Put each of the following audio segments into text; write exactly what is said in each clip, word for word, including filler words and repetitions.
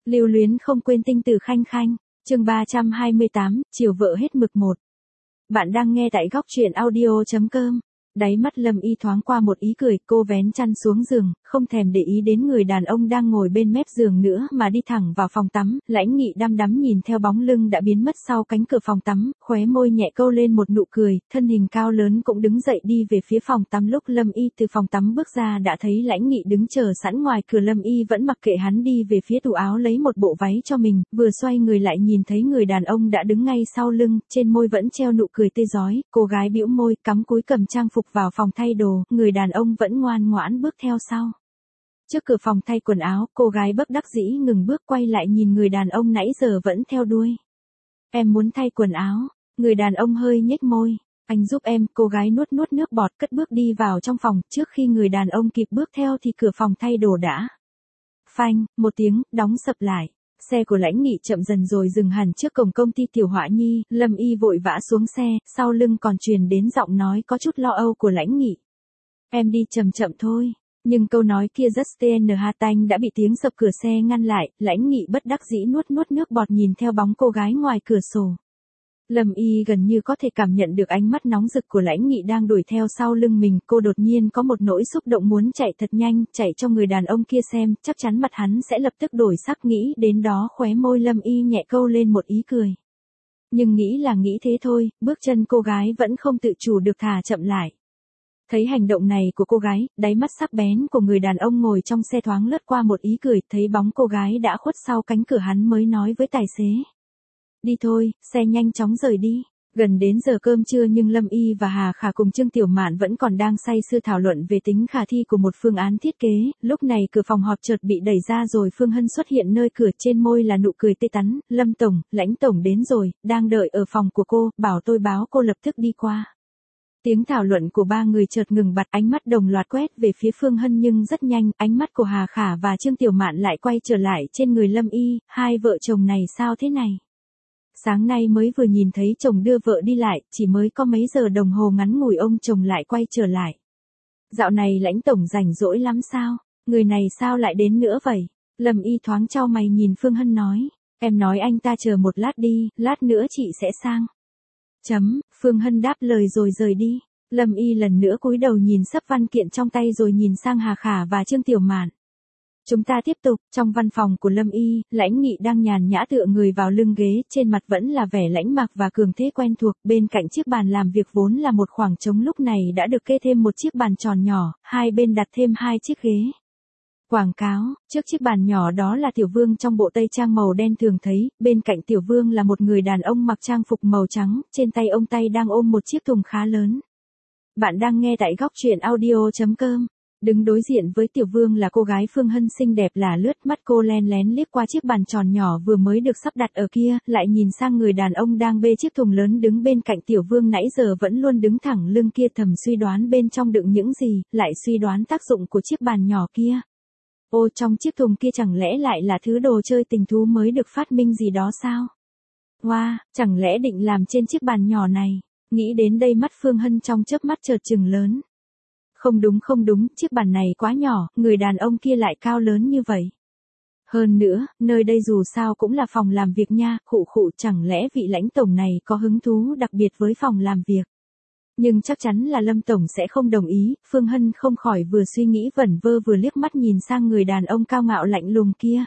Lưu luyến không quên tinh tử khanh khanh, chương ba trăm hai mươi tám, chiều vợ hết mực một. Bạn đang nghe tại góc truyện audio.com. Đáy mắt Lâm Y thoáng qua một ý cười, cô vén chăn xuống giường, không thèm để ý đến người đàn ông đang ngồi bên mép giường nữa mà đi thẳng vào phòng tắm. Lãnh Nghị đăm đắm nhìn theo bóng lưng đã biến mất sau cánh cửa phòng tắm, khóe môi nhẹ câu lên một nụ cười, thân hình cao lớn cũng đứng dậy đi về phía phòng tắm. Lúc Lâm Y từ phòng tắm bước ra đã thấy Lãnh Nghị đứng chờ sẵn ngoài cửa. Lâm Y vẫn mặc kệ hắn đi về phía tủ áo lấy một bộ váy cho mình, vừa xoay người lại nhìn thấy người đàn ông đã đứng ngay sau lưng, trên môi vẫn treo nụ cười tươi rói. Cô gái bĩu môi, cắm cúi cầm trang phục vào phòng thay đồ, người đàn ông vẫn ngoan ngoãn bước theo sau. Trước cửa phòng thay quần áo, cô gái bất đắc dĩ ngừng bước quay lại nhìn người đàn ông nãy giờ vẫn theo đuôi. Em muốn thay quần áo, người đàn ông hơi nhếch môi. Anh giúp em, cô gái nuốt nuốt nước bọt cất bước đi vào trong phòng, trước khi người đàn ông kịp bước theo thì cửa phòng thay đồ đã. Phanh, một tiếng, đóng sập lại. Xe của Lãnh Nghị chậm dần rồi dừng hẳn trước cổng công ty Tiểu Họa Nhi. Lâm Y vội vã xuống xe, sau lưng còn truyền đến giọng nói có chút lo âu của Lãnh Nghị. Em đi chậm chậm thôi. Nhưng câu nói kia rất tnh tanh đã bị tiếng sập cửa xe ngăn lại. Lãnh Nghị bất đắc dĩ nuốt nuốt nước bọt nhìn theo bóng cô gái ngoài cửa sổ. Lâm Y gần như có thể cảm nhận được ánh mắt nóng rực của Lãnh Nghị đang đuổi theo sau lưng mình. Cô đột nhiên có một nỗi xúc động muốn chạy thật nhanh, chạy cho người đàn ông kia xem, chắc chắn mặt hắn sẽ lập tức đổi sắc. Nghĩ đến đó khóe môi Lâm Y nhẹ câu lên một ý cười. Nhưng nghĩ là nghĩ thế thôi, bước chân cô gái vẫn không tự chủ được thả chậm lại. Thấy hành động này của cô gái, đáy mắt sắc bén của người đàn ông ngồi trong xe thoáng lướt qua một ý cười, thấy bóng cô gái đã khuất sau cánh cửa hắn mới nói với tài xế. Đi thôi, xe nhanh chóng rời đi. Gần đến giờ cơm trưa nhưng Lâm Y và Hà Khả cùng Trương Tiểu Mạn vẫn còn đang say sưa thảo luận về tính khả thi của một phương án thiết kế. Lúc này cửa phòng họp chợt bị đẩy ra rồi Phương Hân xuất hiện nơi cửa, trên môi là nụ cười tươi tắn. Lâm Tổng, Lãnh Tổng đến rồi, đang đợi ở phòng của cô, bảo tôi báo cô lập tức đi qua. Tiếng thảo luận của ba người chợt ngừng bặt, ánh mắt đồng loạt quét về phía Phương Hân nhưng rất nhanh, ánh mắt của Hà Khả và Trương Tiểu Mạn lại quay trở lại trên người Lâm Y. Hai vợ chồng này sao thế này? Sáng nay mới vừa nhìn thấy chồng đưa vợ đi lại, chỉ mới có mấy giờ đồng hồ ngắn ngủi ông chồng lại quay trở lại. Dạo này Lãnh Tổng rảnh rỗi lắm sao? Người này sao lại đến nữa vậy? Lâm Y thoáng chau mày nhìn Phương Hân nói. Em nói anh ta chờ một lát đi, lát nữa chị sẽ sang. Chấm, Phương Hân đáp lời rồi rời đi. Lâm Y lần nữa cúi đầu nhìn sấp văn kiện trong tay rồi nhìn sang Hà Khả và Trương Tiểu Mạn. Chúng ta tiếp tục, trong văn phòng của Lâm Y, Lãnh Nghị đang nhàn nhã tựa người vào lưng ghế, trên mặt vẫn là vẻ lãnh mạc và cường thế quen thuộc, bên cạnh chiếc bàn làm việc vốn là một khoảng trống lúc này đã được kê thêm một chiếc bàn tròn nhỏ, hai bên đặt thêm hai chiếc ghế. Quảng cáo, trước chiếc bàn nhỏ đó là Tiểu Vương trong bộ tây trang màu đen thường thấy, bên cạnh Tiểu Vương là một người đàn ông mặc trang phục màu trắng, trên tay ông tay đang ôm một chiếc thùng khá lớn. Bạn đang nghe tại góc truyện audio.com. Đứng đối diện với Tiểu Vương là cô gái Phương Hân xinh đẹp là lướt, mắt cô len lén liếc qua chiếc bàn tròn nhỏ vừa mới được sắp đặt ở kia, lại nhìn sang người đàn ông đang bê chiếc thùng lớn đứng bên cạnh Tiểu Vương nãy giờ vẫn luôn đứng thẳng lưng kia, thầm suy đoán bên trong đựng những gì, lại suy đoán tác dụng của chiếc bàn nhỏ kia. Ô, trong chiếc thùng kia chẳng lẽ lại là thứ đồ chơi tình thú mới được phát minh gì đó sao? Wow, chẳng lẽ định làm trên chiếc bàn nhỏ này? Nghĩ đến đây mắt Phương Hân trong chớp mắt chợt trừng lớn. Không đúng không đúng, chiếc bàn này quá nhỏ, người đàn ông kia lại cao lớn như vậy. Hơn nữa, nơi đây dù sao cũng là phòng làm việc nha, khụ khụ, chẳng lẽ vị Lãnh Tổng này có hứng thú đặc biệt với phòng làm việc. Nhưng chắc chắn là Lâm Tổng sẽ không đồng ý, Phương Hân không khỏi vừa suy nghĩ vẩn vơ vừa liếc mắt nhìn sang người đàn ông cao ngạo lạnh lùng kia.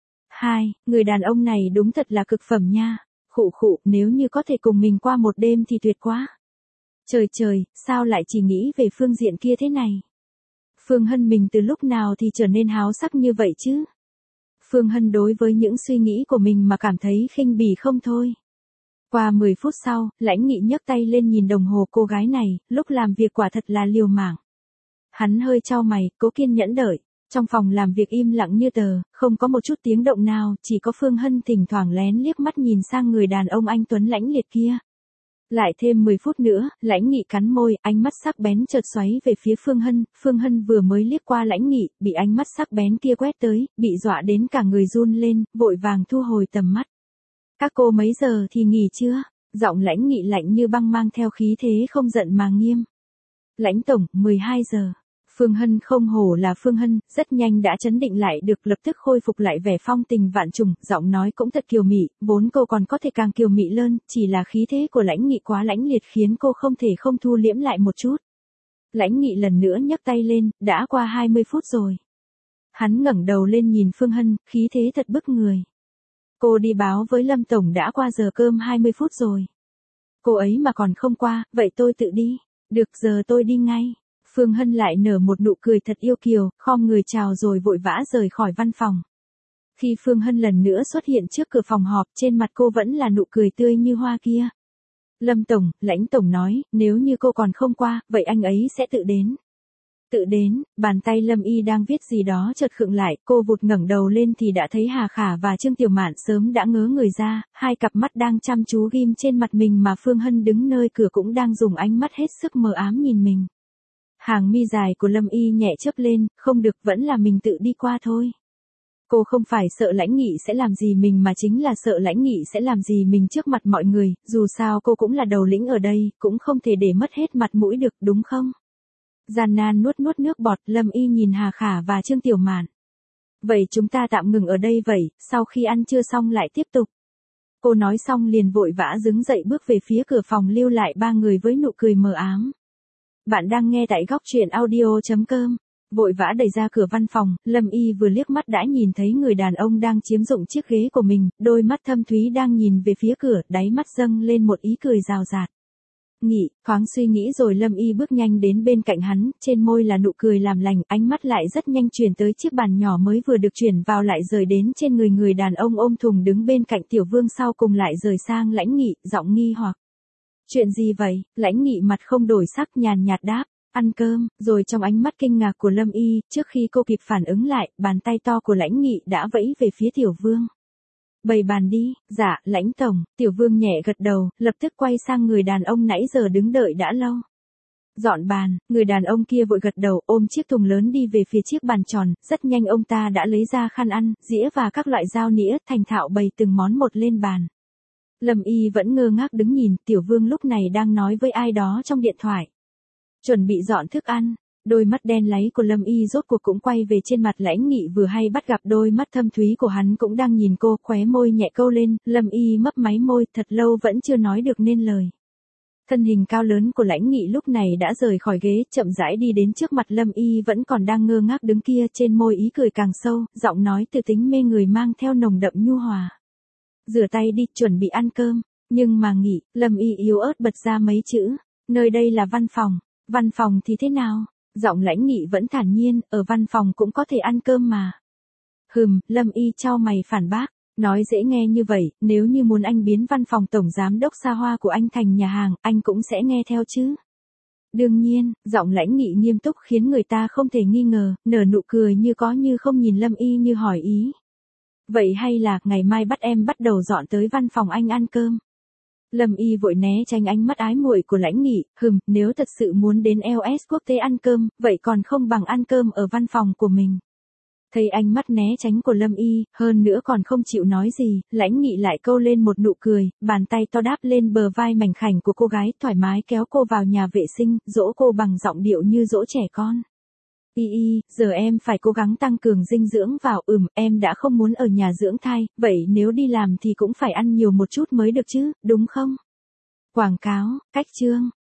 Hai, người đàn ông này đúng thật là cực phẩm nha, khụ khụ, nếu như có thể cùng mình qua một đêm thì tuyệt quá. Trời trời, sao lại chỉ nghĩ về phương diện kia thế này? Phương Hân mình từ lúc nào thì trở nên háo sắc như vậy chứ? Phương Hân đối với những suy nghĩ của mình mà cảm thấy khinh bỉ không thôi. Qua mười phút sau, Lãnh Nghị nhấc tay lên nhìn đồng hồ, cô gái này, lúc làm việc quả thật là liều mạng. Hắn hơi chau mày, cố kiên nhẫn đợi. Trong phòng làm việc im lặng như tờ, không có một chút tiếng động nào, chỉ có Phương Hân thỉnh thoảng lén liếc mắt nhìn sang người đàn ông anh tuấn lãnh liệt kia. Lại thêm mười phút nữa, Lãnh Nghị cắn môi, ánh mắt sắc bén chợt xoáy về phía Phương Hân. Phương Hân vừa mới liếc qua Lãnh Nghị, bị ánh mắt sắc bén kia quét tới, bị dọa đến cả người run lên, vội vàng thu hồi tầm mắt. Các cô mấy giờ thì nghỉ chưa? Giọng Lãnh Nghị lạnh như băng mang theo khí thế không giận mà nghiêm. Lãnh Tổng, mười hai giờ. Phương Hân không hổ là Phương Hân, rất nhanh đã chấn định lại được, lập tức khôi phục lại vẻ phong tình vạn trùng, giọng nói cũng thật kiều mị, vốn cô còn có thể càng kiều mị hơn, chỉ là khí thế của Lãnh Nghị quá lãnh liệt khiến cô không thể không thu liễm lại một chút. Lãnh Nghị lần nữa nhấc tay lên, đã qua hai mươi phút rồi. Hắn ngẩng đầu lên nhìn Phương Hân, khí thế thật bức người. Cô đi báo với Lâm Tổng đã qua giờ cơm hai mươi phút rồi. Cô ấy mà còn không qua, vậy tôi tự đi. Được, giờ tôi đi ngay. Phương Hân lại nở một nụ cười thật yêu kiều, khom người chào rồi vội vã rời khỏi văn phòng. Khi Phương Hân lần nữa xuất hiện trước cửa phòng họp, trên mặt cô vẫn là nụ cười tươi như hoa kia. Lâm Tổng, Lãnh Tổng nói, nếu như cô còn không qua, vậy anh ấy sẽ tự đến. Tự đến, bàn tay Lâm Y đang viết gì đó chợt khựng lại, cô vụt ngẩng đầu lên thì đã thấy Hà Khả và Trương Tiểu Mạn sớm đã ngớ người ra, hai cặp mắt đang chăm chú ghim trên mặt mình mà Phương Hân đứng nơi cửa cũng đang dùng ánh mắt hết sức mờ ám nhìn mình. Hàng mi dài của Lâm Y nhẹ chớp lên, không được, vẫn là mình tự đi qua thôi. Cô không phải sợ Lãnh Nghị sẽ làm gì mình mà chính là sợ Lãnh Nghị sẽ làm gì mình trước mặt mọi người, dù sao cô cũng là đầu lĩnh ở đây, cũng không thể để mất hết mặt mũi được, đúng không? Gian nan nuốt nuốt nước bọt, Lâm Y nhìn Hà Khả và Trương Tiểu Mạn. Vậy chúng ta tạm ngừng ở đây vậy, sau khi ăn trưa xong lại tiếp tục. Cô nói xong liền vội vã đứng dậy bước về phía cửa phòng, lưu lại ba người với nụ cười mờ ám. Bạn đang nghe tại góc truyện audio chấm com. Vội vã đẩy ra cửa văn phòng, Lâm Y vừa liếc mắt đã nhìn thấy người đàn ông đang chiếm dụng chiếc ghế của mình, đôi mắt thâm thúy đang nhìn về phía cửa, đáy mắt dâng lên một ý cười rào rạt. Nghị, thoáng suy nghĩ rồi Lâm Y bước nhanh đến bên cạnh hắn, trên môi là nụ cười làm lành, ánh mắt lại rất nhanh chuyển tới chiếc bàn nhỏ mới vừa được chuyển vào lại rời đến trên người người đàn ông ôm thùng đứng bên cạnh Tiểu Vương, sau cùng lại rời sang Lãnh Nghị, giọng nghi hoặc. Chuyện gì vậy? Lãnh Nghị mặt không đổi sắc, nhàn nhạt đáp, ăn cơm, rồi trong ánh mắt kinh ngạc của Lâm Y, trước khi cô kịp phản ứng lại, bàn tay to của Lãnh Nghị đã vẫy về phía Tiểu Vương. Bày bàn đi. Dạ, Lãnh Tổng. Tiểu Vương nhẹ gật đầu, lập tức quay sang người đàn ông nãy giờ đứng đợi đã lâu. Dọn bàn, người đàn ông kia vội gật đầu, ôm chiếc thùng lớn đi về phía chiếc bàn tròn, rất nhanh ông ta đã lấy ra khăn ăn, dĩa và các loại dao nĩa, thành thạo bày từng món một lên bàn. Lâm Y vẫn ngơ ngác đứng nhìn, Tiểu Vương lúc này đang nói với ai đó trong điện thoại. Chuẩn bị dọn thức ăn. Đôi mắt đen láy của Lâm Y rốt cuộc cũng quay về trên mặt Lãnh Nghị vừa hay bắt gặp đôi mắt thâm thúy của hắn cũng đang nhìn cô, khóe môi nhẹ câu lên, Lâm Y mấp máy môi, thật lâu vẫn chưa nói được nên lời. Thân hình cao lớn của Lãnh Nghị lúc này đã rời khỏi ghế, chậm rãi đi đến trước mặt Lâm Y vẫn còn đang ngơ ngác đứng kia, trên môi ý cười càng sâu, giọng nói từ tính mê người mang theo nồng đậm nhu hòa. Rửa tay đi, chuẩn bị ăn cơm. Nhưng mà Nghị, Lâm Y yếu ớt bật ra mấy chữ, nơi đây là văn phòng. Văn phòng thì thế nào? Giọng Lãnh Nghị vẫn thản nhiên, ở văn phòng cũng có thể ăn cơm mà. Hừm, Lâm Y chau mày phản bác, nói dễ nghe như vậy, nếu như muốn anh biến văn phòng tổng giám đốc xa hoa của anh thành nhà hàng, anh cũng sẽ nghe theo chứ. Đương nhiên, giọng Lãnh Nghị nghiêm túc khiến người ta không thể nghi ngờ, nở nụ cười như có như không nhìn Lâm Y như hỏi ý. Vậy hay là, ngày mai bắt em bắt đầu dọn tới văn phòng anh ăn cơm. Lâm Y vội né tránh ánh mắt ái muội của Lãnh Nghị, hừm, nếu thật sự muốn đến lờ ét quốc tế ăn cơm, vậy còn không bằng ăn cơm ở văn phòng của mình. Thấy ánh mắt né tránh của Lâm Y, hơn nữa còn không chịu nói gì, Lãnh Nghị lại câu lên một nụ cười, bàn tay to đáp lên bờ vai mảnh khảnh của cô gái, thoải mái kéo cô vào nhà vệ sinh, dỗ cô bằng giọng điệu như dỗ trẻ con. Y y, giờ em phải cố gắng tăng cường dinh dưỡng vào, ừm, em đã không muốn ở nhà dưỡng thai, vậy nếu đi làm thì cũng phải ăn nhiều một chút mới được chứ, đúng không? Quảng cáo, cách chương.